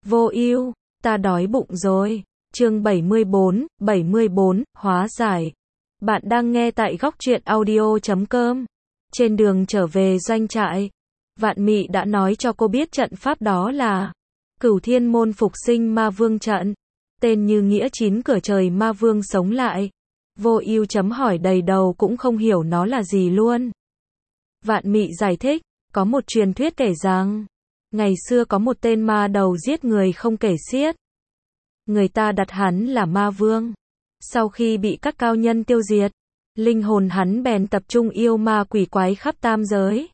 Vô ưu, ta đói bụng rồi. Chương 74, hóa giải. Bạn đang nghe tại góc truyện audio.com. Trên đường trở về doanh trại, Vạn Mị đã nói cho cô biết trận pháp đó là Cửu Thiên Môn Phục Sinh Ma Vương trận. Tên như nghĩa chín cửa trời ma vương sống lại. Vô ưu chấm hỏi đầy đầu cũng không hiểu nó là gì luôn. Vạn Mị giải thích, có một truyền thuyết kể rằng, ngày xưa có một tên ma đầu giết người không kể xiết. Người ta đặt hắn là ma vương. Sau khi bị các cao nhân tiêu diệt, linh hồn hắn bèn tập trung yêu ma quỷ quái khắp tam giới.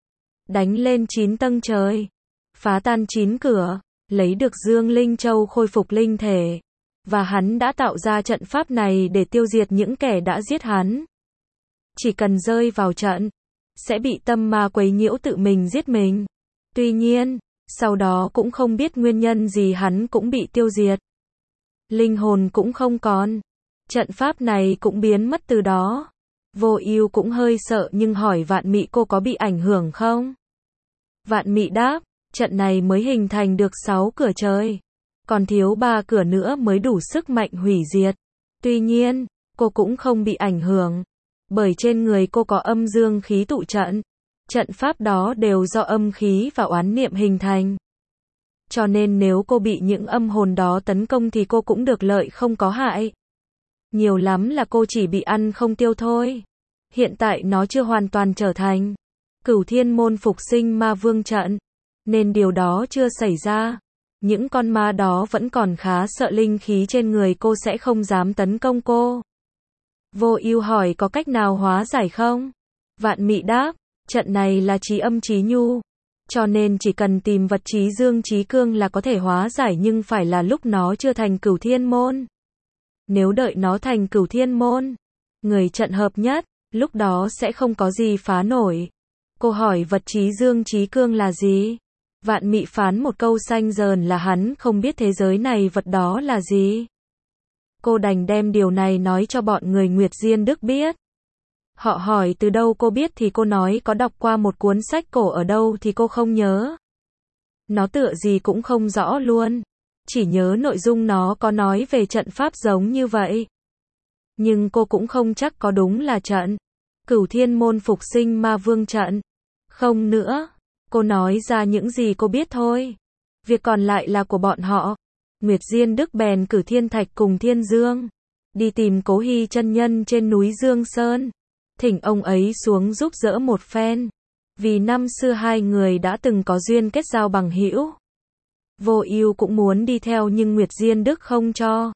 Đánh lên 9 tầng trời, phá tan 9 cửa, lấy được Dương Linh Châu khôi phục linh thể. Và hắn đã tạo ra trận pháp này để tiêu diệt những kẻ đã giết hắn. Chỉ cần rơi vào trận, sẽ bị tâm ma quấy nhiễu tự mình giết mình. Tuy nhiên, sau đó cũng không biết nguyên nhân gì hắn cũng bị tiêu diệt. Linh hồn cũng không còn. Trận pháp này cũng biến mất từ đó. Vô ưu cũng hơi sợ nhưng hỏi Vạn Mị cô có bị ảnh hưởng không? Vạn Mị đáp, trận này mới hình thành được 6 cửa trời. Còn thiếu 3 cửa nữa mới đủ sức mạnh hủy diệt. Tuy nhiên, cô cũng không bị ảnh hưởng. Bởi trên người cô có âm dương khí tụ trận. Trận pháp đó đều do âm khí và oán niệm hình thành. Cho nên nếu cô bị những âm hồn đó tấn công thì cô cũng được lợi không có hại. Nhiều lắm là cô chỉ bị ăn không tiêu thôi. Hiện tại nó chưa hoàn toàn trở thành Cửu Thiên Môn Phục Sinh Ma Vương trận. Nên điều đó chưa xảy ra. Những con ma đó vẫn còn khá sợ linh khí trên người cô sẽ không dám tấn công cô. Vô ưu hỏi có cách nào hóa giải không? Vạn Mị đáp, trận này là trí âm trí nhu. Cho nên chỉ cần tìm vật trí dương trí cương là có thể hóa giải nhưng phải là lúc nó chưa thành Cửu Thiên Môn. Nếu đợi nó thành Cửu Thiên Môn, người trận hợp nhất, lúc đó sẽ không có gì phá nổi. Cô hỏi vật trí dương trí cương là gì? Vạn Mị phán một câu xanh dờn là hắn không biết thế giới này vật đó là gì. Cô đành đem điều này nói cho bọn người Nguyệt Diên Đức biết. Họ hỏi từ đâu cô biết thì cô nói có đọc qua một cuốn sách cổ ở đâu thì cô không nhớ. Nó tựa gì cũng không rõ luôn. Chỉ nhớ nội dung nó có nói về trận pháp giống như vậy. Nhưng cô cũng không chắc có đúng là trận Cửu Thiên Môn Phục Sinh Ma Vương trận. Không nữa. Cô nói ra những gì cô biết thôi. Việc còn lại là của bọn họ. Nguyệt Diên Đức bèn cử Thiên Thạch cùng Thiên Dương đi tìm Cố Hy chân nhân trên núi Dương Sơn. Thỉnh ông ấy xuống giúp đỡ một phen. Vì năm xưa hai người đã từng có duyên kết giao bằng hữu. Vô ưu cũng muốn đi theo nhưng Nguyệt Diên Đức không cho.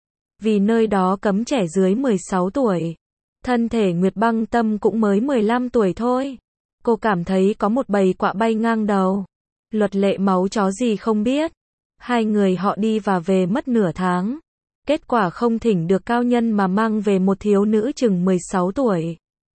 Vì nơi đó cấm trẻ dưới 16 tuổi. Thân thể Nguyệt Băng Tâm cũng mới 15 tuổi thôi. Cô cảm thấy có một bầy quạ bay ngang đầu. Luật lệ máu chó gì không biết. Hai người họ đi và về mất nửa tháng. Kết quả không thỉnh được cao nhân mà mang về một thiếu nữ chừng 16 tuổi.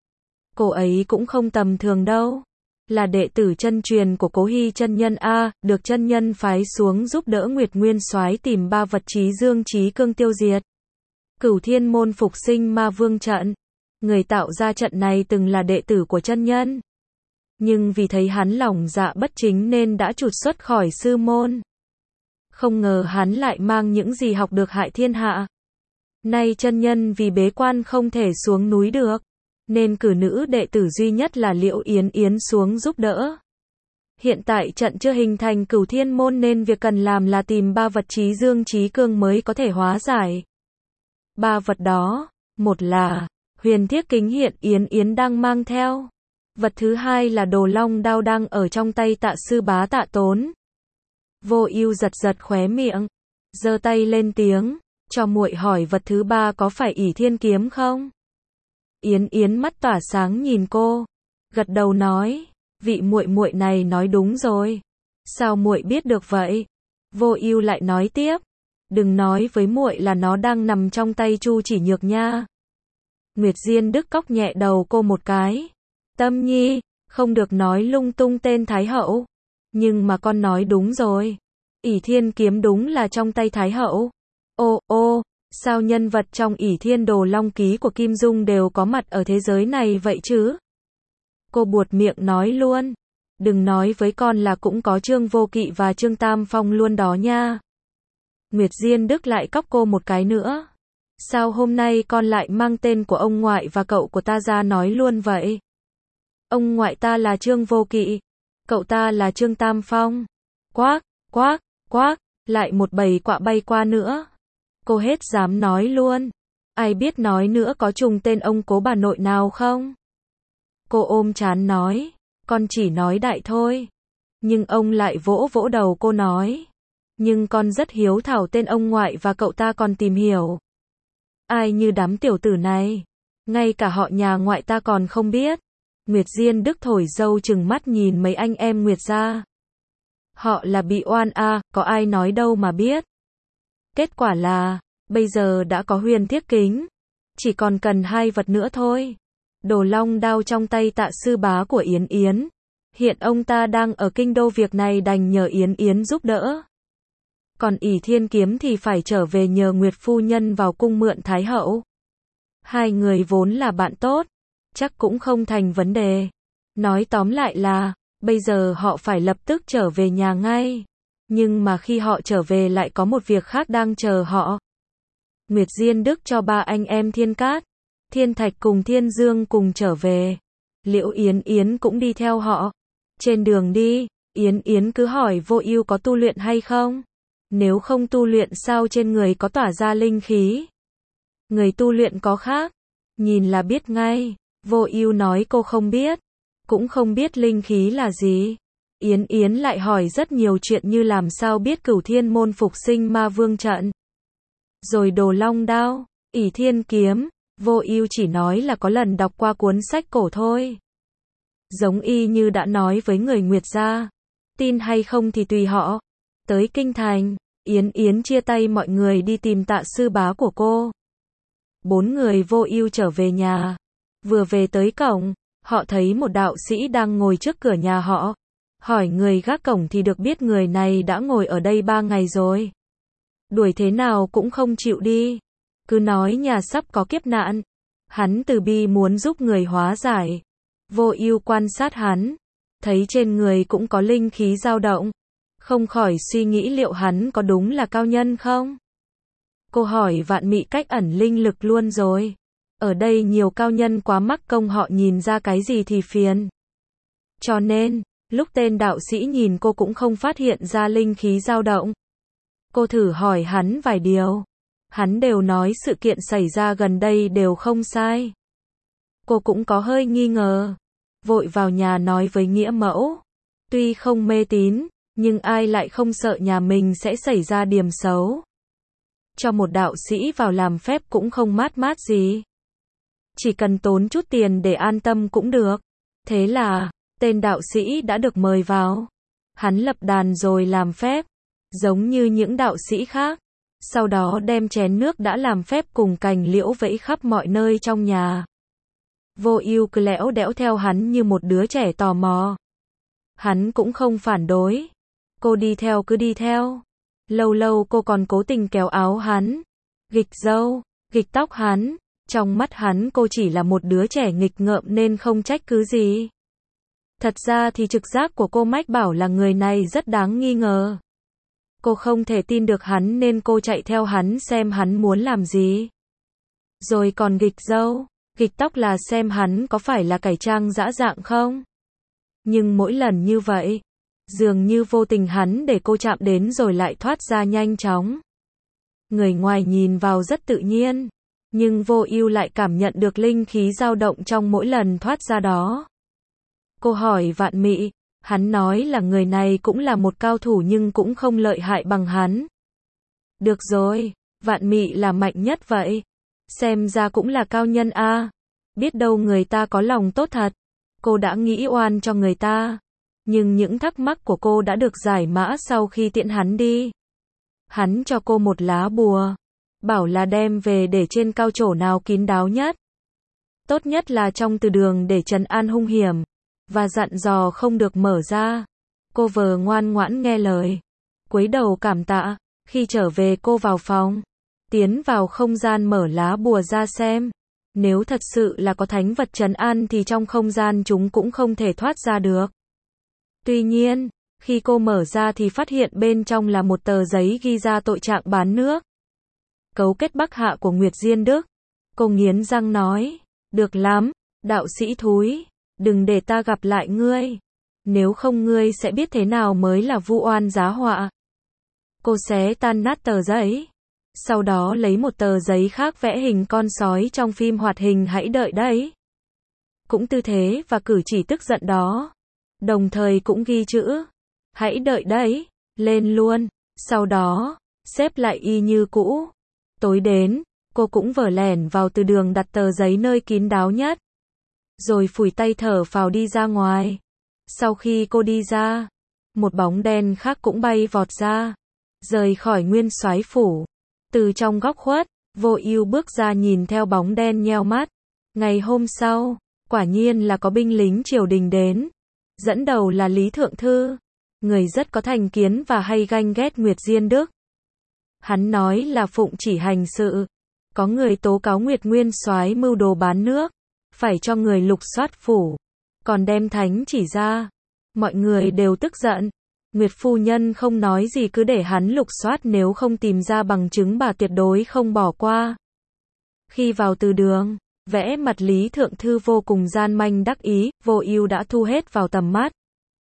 Cô ấy cũng không tầm thường đâu. Là đệ tử chân truyền của Cố Hy chân nhân A, được chân nhân phái xuống giúp đỡ Nguyệt Nguyên Soái tìm 3 vật trí dương trí cương tiêu diệt Cửu Thiên Môn Phục Sinh Ma Vương trận. Người tạo ra trận này từng là đệ tử của chân nhân. Nhưng vì thấy hắn lòng dạ bất chính nên đã trục xuất khỏi sư môn. Không ngờ hắn lại mang những gì học được hại thiên hạ. Nay chân nhân vì bế quan không thể xuống núi được, nên cử nữ đệ tử duy nhất là Liễu Yến Yến xuống giúp đỡ. Hiện tại trận chưa hình thành Cửu Thiên Môn nên việc cần làm là tìm 3 vật trí dương trí cương mới có thể hóa giải. 3 vật đó, một là Huyền Thiết Kính hiện Yến Yến đang mang theo. Vật thứ hai là Đồ Long đao đang ở trong tay Tạ sư bá Tạ Tốn. Vô ưu giật giật khóe miệng, giơ tay lên tiếng, cho muội hỏi vật thứ ba có phải ỷ thiên kiếm không? Yến Yến mắt tỏa sáng nhìn cô, gật đầu nói, vị muội muội này nói đúng rồi. Sao muội biết được vậy? Vô ưu lại nói tiếp, đừng nói với muội là nó đang nằm trong tay Chu Chỉ Nhược nha. Nguyệt Diên Đức cóc nhẹ đầu cô một cái. Tâm nhi, không được nói lung tung tên Thái Hậu. Nhưng mà con nói đúng rồi. ỷ thiên kiếm đúng là trong tay Thái Hậu. Ô, sao nhân vật trong ỷ thiên đồ long ký của Kim Dung đều có mặt ở thế giới này vậy chứ? Cô buột miệng nói luôn. Đừng nói với con là cũng có Trương Vô Kỵ và Trương Tam Phong luôn đó nha. Nguyệt Diên Đức lại cóc cô một cái nữa. Sao hôm nay con lại mang tên của ông ngoại và cậu của ta ra nói luôn vậy? Ông ngoại ta là Trương Vô Kỵ, cậu ta là Trương Tam Phong. Quác, quác, quác, lại một bầy quạ bay qua nữa. Cô hết dám nói luôn. Ai biết nói nữa có trùng tên ông cố bà nội nào không? Cô ôm trán nói, con chỉ nói đại thôi. Nhưng ông lại vỗ vỗ đầu cô nói, nhưng con rất hiếu thảo tên ông ngoại và cậu ta còn tìm hiểu. Ai như đám tiểu tử này, ngay cả họ nhà ngoại ta còn không biết. Nguyệt Diên Đức thổi dâu chừng mắt nhìn mấy anh em Nguyệt gia. Họ là bị oan a, có ai nói đâu mà biết. Kết quả là, bây giờ đã có huyền thiết kính. Chỉ còn cần 2 vật nữa thôi. Đồ long đao trong tay Tạ sư bá của Yến Yến. Hiện ông ta đang ở kinh đô, việc này đành nhờ Yến Yến giúp đỡ. Còn ỷ thiên kiếm thì phải trở về nhờ Nguyệt phu nhân vào cung mượn Thái hậu. 2 người vốn là bạn tốt, chắc cũng không thành vấn đề. Nói tóm lại là, bây giờ họ phải lập tức trở về nhà ngay. Nhưng mà khi họ trở về lại có một việc khác đang chờ họ. Nguyệt Diên Đức cho 3 anh em Thiên Cát, Thiên Thạch cùng Thiên Dương cùng trở về. Liễu Yến Yến cũng đi theo họ. Trên đường đi, Yến Yến cứ hỏi Vô Ưu có tu luyện hay không? Nếu không tu luyện sao trên người có tỏa ra linh khí? Người tu luyện có khác, nhìn là biết ngay. Vô Ưu nói cô không biết, cũng không biết linh khí là gì. Yến Yến lại hỏi rất nhiều chuyện như làm sao biết Cửu Thiên môn phục sinh ma vương trận. Rồi đồ long đao, ỷ thiên kiếm, Vô Ưu chỉ nói là có lần đọc qua cuốn sách cổ thôi. Giống y như đã nói với người Nguyệt gia. Tin hay không thì tùy họ. Tới kinh thành, Yến Yến chia tay mọi người đi tìm Tạ sư bá của cô. 4 người Vô Ưu trở về nhà. Vừa về tới cổng, họ thấy một đạo sĩ đang ngồi trước cửa nhà họ. Hỏi người gác cổng thì được biết người này đã ngồi ở đây 3 ngày rồi. Đuổi thế nào cũng không chịu đi. Cứ nói nhà sắp có kiếp nạn. Hắn từ bi muốn giúp người hóa giải. Vô Ưu quan sát hắn, thấy trên người cũng có linh khí dao động. Không khỏi suy nghĩ liệu hắn có đúng là cao nhân không? Cô hỏi Vạn Mị cách ẩn linh lực luôn rồi. Ở đây nhiều cao nhân quá mắc công, họ nhìn ra cái gì thì phiền. Cho nên, lúc tên đạo sĩ nhìn cô cũng không phát hiện ra linh khí dao động. Cô thử hỏi hắn vài điều. Hắn đều nói sự kiện xảy ra gần đây đều không sai. Cô cũng có hơi nghi ngờ. Vội vào nhà nói với nghĩa mẫu. Tuy không mê tín, nhưng ai lại không sợ nhà mình sẽ xảy ra điểm xấu. Cho một đạo sĩ vào làm phép cũng không mát mát gì. Chỉ cần tốn chút tiền để an tâm cũng được. Thế là, tên đạo sĩ đã được mời vào. Hắn lập đàn rồi làm phép, giống như những đạo sĩ khác. Sau đó đem chén nước đã làm phép cùng cành liễu vẫy khắp mọi nơi trong nhà. Vô Ưu cứ lẽo đẽo theo hắn như một đứa trẻ tò mò. Hắn cũng không phản đối. Cô đi theo cứ đi theo. Lâu lâu cô còn cố tình kéo áo hắn, gịch râu, gịch tóc hắn. Trong mắt hắn cô chỉ là một đứa trẻ nghịch ngợm nên không trách cứ gì. Thật ra thì trực giác của cô mách bảo là người này rất đáng nghi ngờ. Cô không thể tin được hắn nên cô chạy theo hắn xem hắn muốn làm gì. Rồi còn gịch râu, gịch tóc là xem hắn có phải là cải trang dã dạng không. Nhưng mỗi lần như vậy, dường như vô tình hắn để cô chạm đến rồi lại thoát ra nhanh chóng. Người ngoài nhìn vào rất tự nhiên, nhưng Vô Ưu lại cảm nhận được linh khí dao động trong mỗi lần thoát ra đó. Cô hỏi Vạn Mị, hắn nói là người này cũng là một cao thủ nhưng cũng không lợi hại bằng hắn. Được rồi, Vạn Mị là mạnh nhất vậy. Xem ra cũng là cao nhân a. Biết đâu người ta có lòng tốt thật. Cô đã nghĩ oan cho người ta. Nhưng những thắc mắc của cô đã được giải mã sau khi tiễn hắn đi. Hắn cho cô một lá bùa. Bảo là đem về để trên cao chỗ nào kín đáo nhất. Tốt nhất là trong từ đường để trấn an hung hiểm. Và dặn dò không được mở ra. Cô vờ ngoan ngoãn nghe lời. Cúi đầu cảm tạ. Khi trở về cô vào phòng. Tiến vào không gian mở lá bùa ra xem. Nếu thật sự là có thánh vật trấn an thì trong không gian chúng cũng không thể thoát ra được. Tuy nhiên, khi cô mở ra thì phát hiện bên trong là một tờ giấy ghi ra tội trạng bán nước. Cấu kết Bắc Hạ của Nguyệt Diên Đức. Cô nghiến răng nói, được lắm, đạo sĩ thúi, đừng để ta gặp lại ngươi. Nếu không ngươi sẽ biết thế nào mới là vu oan giá họa. Cô xé tan nát tờ giấy. Sau đó lấy một tờ giấy khác vẽ hình con sói trong phim hoạt hình Hãy đợi đấy. Cũng tư thế và cử chỉ tức giận đó. Đồng thời cũng ghi chữ, hãy đợi đấy, lên luôn. Sau đó, xếp lại y như cũ. Tối đến, cô cũng vờ lẻn vào từ đường đặt tờ giấy nơi kín đáo nhất. Rồi phủi tay thở phào đi ra ngoài. Sau khi cô đi ra, một bóng đen khác cũng bay vọt ra, rời khỏi Nguyên Soái phủ. Từ trong góc khuất, Vô Ưu bước ra nhìn theo bóng đen nheo mắt. Ngày hôm sau, quả nhiên là có binh lính triều đình đến. Dẫn đầu là Lý Thượng Thư, người rất có thành kiến và hay ganh ghét Nguyệt Diên Đức. Hắn nói là phụng chỉ hành sự, có người tố cáo Nguyệt Nguyên Soái mưu đồ bán nước, phải cho người lục soát phủ, còn đem thánh chỉ ra. Mọi người đều tức giận. Nguyệt phu nhân không nói gì cứ để hắn lục soát, nếu không tìm ra bằng chứng bà tuyệt đối không bỏ qua. Khi vào từ đường, vẽ mặt Lý Thượng Thư vô cùng gian manh đắc ý, Vô Ưu đã thu hết vào tầm mắt.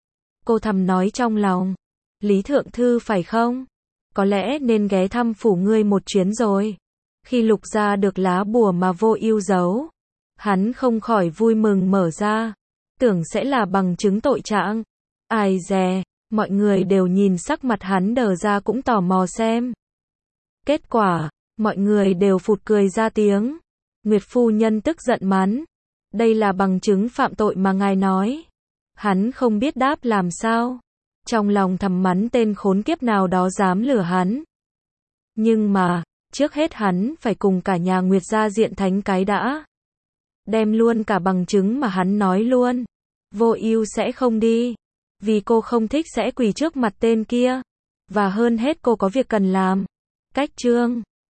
Cô thầm nói trong lòng, Lý Thượng Thư phải không? Có lẽ nên ghé thăm phủ ngươi một chuyến rồi. Khi lục ra được lá bùa mà Vô Ưu giấu, hắn không khỏi vui mừng mở ra, tưởng sẽ là bằng chứng tội trạng. Ai dè, mọi người đều nhìn sắc mặt hắn đờ ra cũng tò mò xem. Kết quả, mọi người đều phụt cười ra tiếng. Nguyệt phu nhân tức giận mắng, đây là bằng chứng phạm tội mà ngài nói. Hắn không biết đáp làm sao. Trong lòng thầm mắng tên khốn kiếp nào đó dám lừa hắn. Nhưng mà, trước hết hắn phải cùng cả nhà Nguyệt gia diện thánh cái đã. Đem luôn cả bằng chứng mà hắn nói luôn. Vô Ưu sẽ không đi, vì cô không thích sẽ quỳ trước mặt tên kia. Và hơn hết cô có việc cần làm. Cách chương